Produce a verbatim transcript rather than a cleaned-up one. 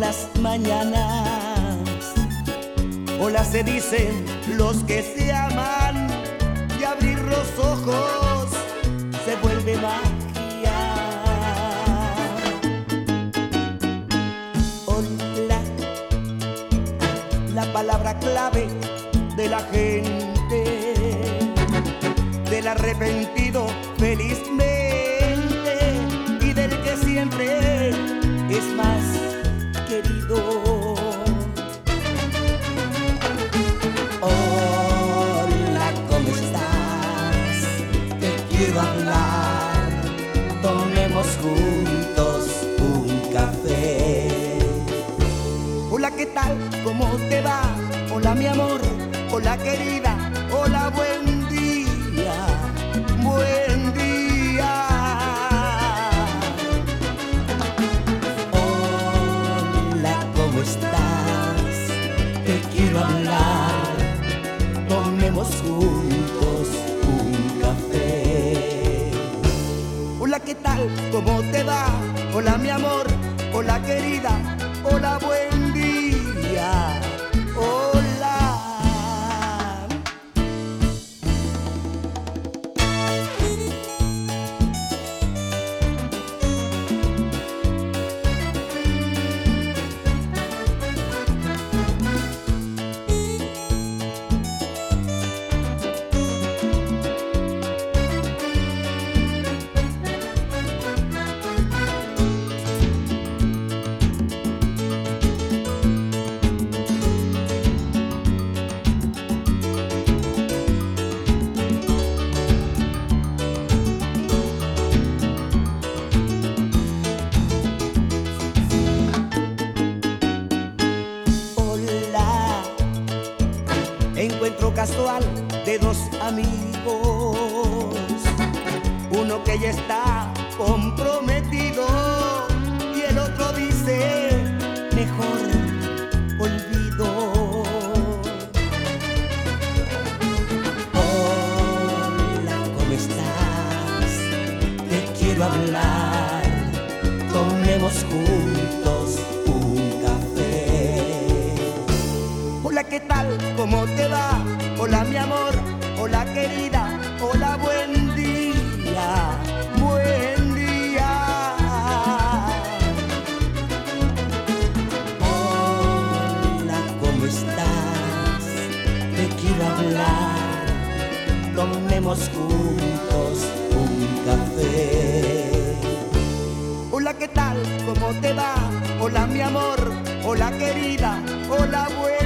las mañanas. Hola se dicen los que se aman y abrir los ojos se vuelve magia. Hola, la palabra clave de la gente, del arrepentido felizmente y del que siempre es más querido. Hola, ¿cómo estás? Te quiero hablar, tomemos juntos un café. Hola, ¿qué tal? ¿Cómo te va? Hola, mi amor, hola, querida, hola, buen día, buen día. Hola, ¿cómo estás? Te quiero hablar, tomemos juntos un café. Hola, ¿qué tal? ¿Cómo te va? Hola, mi amor, hola, querida, hola, buen día, hola. Encuentro casual de dos amigos, uno que ya está comprometido y el otro dice mejor olvido. Hola, ¿cómo estás? Te quiero hablar, tomemos juntos un café. Hola, ¿qué tal? ¿Cómo te va? Hola, mi amor, hola, querida, hola, buen día, buen día. Hola, ¿cómo estás? Te quiero hablar, tomemos juntos un café. Hola, ¿qué tal? ¿Cómo te va? Hola, mi amor, hola, querida, hola, buen